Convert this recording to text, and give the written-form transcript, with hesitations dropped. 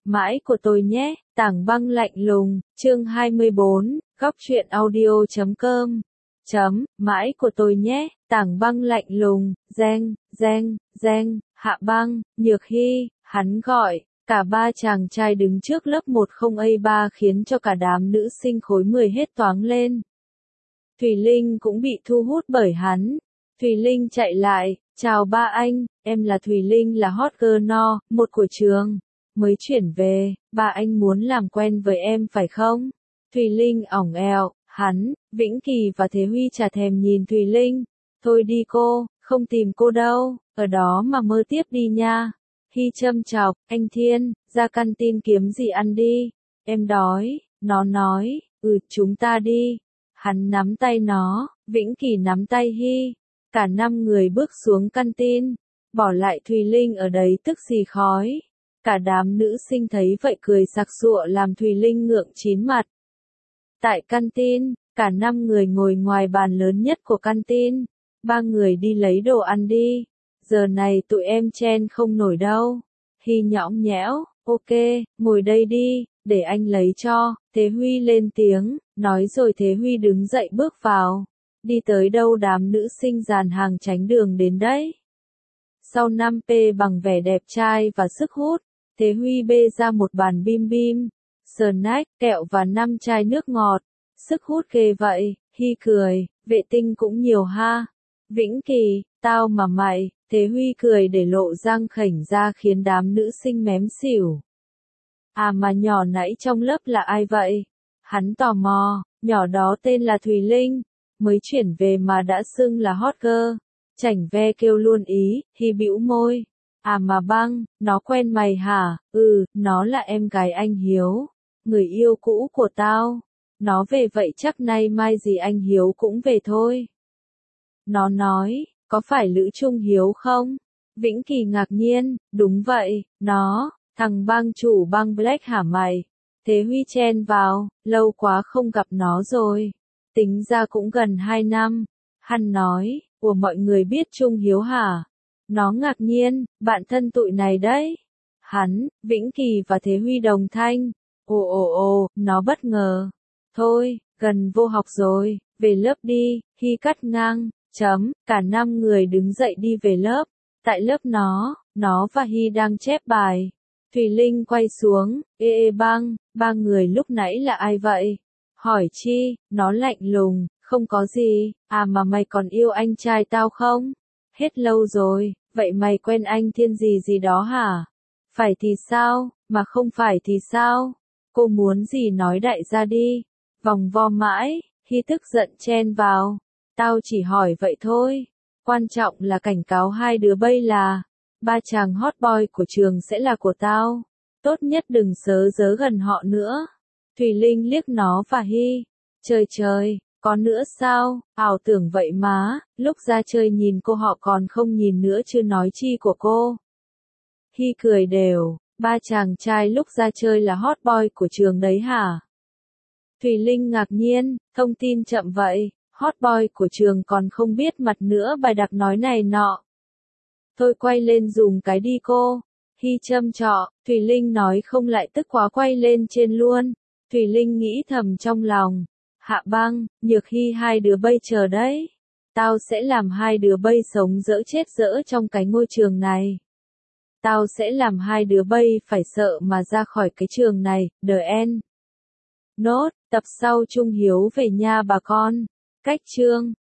mãi của tôi nhé, Tảng Băng lạnh lùng, chương 24, góc truyện audio.com. Mãi của tôi nhé, Tảng Băng lạnh lùng, Giang, Hạ Băng, Nhược Hy, hắn gọi. Cả ba chàng trai đứng trước lớp 10A3 khiến cho cả đám nữ sinh khối 10 hết toáng lên. Thùy Linh cũng bị thu hút bởi hắn. Thùy Linh chạy lại, chào ba anh, em là Thùy Linh, là hot girl no. 1 của trường. Mới chuyển về, ba anh muốn làm quen với em phải không? Thùy Linh ỏng eo, hắn, Vĩnh Kỳ và Thế Huy chả thèm nhìn Thùy Linh. Thôi đi cô, không tìm cô đâu, ở đó mà mơ tiếp đi nha. Hy châm chọc, anh Thiên, ra canteen kiếm gì ăn đi, em đói. Nó nói, chúng ta đi. Hắn nắm tay nó, Vĩnh Kỳ nắm tay Hy. Cả 5 người bước xuống canteen, bỏ lại Thùy Linh ở đấy tức xì khói. Cả đám nữ sinh thấy vậy cười sặc sụa làm Thùy Linh ngượng chín mặt. Tại canteen, cả 5 người ngồi ngoài bàn lớn nhất của canteen. 3 người đi lấy đồ ăn đi. Giờ này tụi em chen không nổi đâu. Hy nhõng nhẽo, ok, ngồi đây đi, để anh lấy cho. Thế Huy lên tiếng, nói rồi Thế Huy đứng dậy bước vào. Đi tới đâu đám nữ sinh dàn hàng tránh đường đến đấy. Sau 5P bằng vẻ đẹp trai và sức hút, Thế Huy bê ra một bàn bim bim, snack, kẹo và 5 chai nước ngọt. Sức hút ghê vậy, Hy cười, vệ tinh cũng nhiều ha. Vĩnh Kỳ, tao mà mày. Thế Huy cười để lộ răng khểnh ra khiến đám nữ sinh mém xỉu. À mà nhỏ nãy trong lớp là ai vậy? Hắn tò mò, nhỏ đó tên là Thùy Linh, mới chuyển về mà đã xưng là hot girl. Chảnh ve kêu luôn ý, Hy bĩu môi. À mà Băng, nó quen mày hả? Nó là em gái anh Hiếu, người yêu cũ của tao. Nó về vậy chắc nay mai gì anh Hiếu cũng về thôi. Nó nói, có phải Lữ Trung Hiếu không? Vĩnh Kỳ ngạc nhiên, đúng vậy, nó, thằng bang chủ bang Black hả mày? Thế Huy chen vào, lâu quá không gặp nó rồi. Tính ra cũng gần 2 năm. Hắn nói, ủa mọi người biết Trung Hiếu hả? Nó ngạc nhiên, bạn thân tụi này đấy. Hắn, Vĩnh Kỳ và Thế Huy đồng thanh. Ồ, nó bất ngờ. Thôi, gần vô học rồi, về lớp đi, Hy cắt ngang. Cả 5 người đứng dậy đi về lớp. Tại lớp nó và Hy đang chép bài. Thùy Linh quay xuống, Băng, 3 người lúc nãy là ai vậy? Hỏi chi, nó lạnh lùng, không có gì, à mà mày còn yêu anh trai tao không? Hết lâu rồi, vậy mày quen anh Thiên gì đó hả? Phải thì sao, mà không phải thì sao? Cô muốn gì nói đại ra đi. Vòng vo mãi, Hy tức giận chen vào. Tao chỉ hỏi vậy thôi. Quan trọng là cảnh cáo 2 đứa bây là 3 chàng hot boy của trường sẽ là của tao. Tốt nhất đừng sớ dớ gần họ nữa. Thùy Linh liếc nó và Hy. Trời, có nữa sao? Ảo tưởng vậy má, lúc ra chơi nhìn cô họ còn không nhìn nữa chứ nói chi của cô. Hy cười đều, 3 chàng trai lúc ra chơi là hot boy của trường đấy hả? Thùy Linh ngạc nhiên, thông tin chậm vậy. Hot boy của trường còn không biết mặt nữa bài đặc nói này nọ. Thôi quay lên dùng cái đi cô. Hy châm chọ, Thùy Linh nói không lại tức quá quay lên trên luôn. Thùy Linh nghĩ thầm trong lòng. Hạ Băng, Nhược Hy 2 đứa bây chờ đấy. Tao sẽ làm 2 đứa bây sống dỡ chết dỡ trong cái ngôi trường này. Tao sẽ làm 2 đứa bây phải sợ mà ra khỏi cái trường này, the end. Nốt, tập sau Trung Hiếu về nha bà con. Cách chương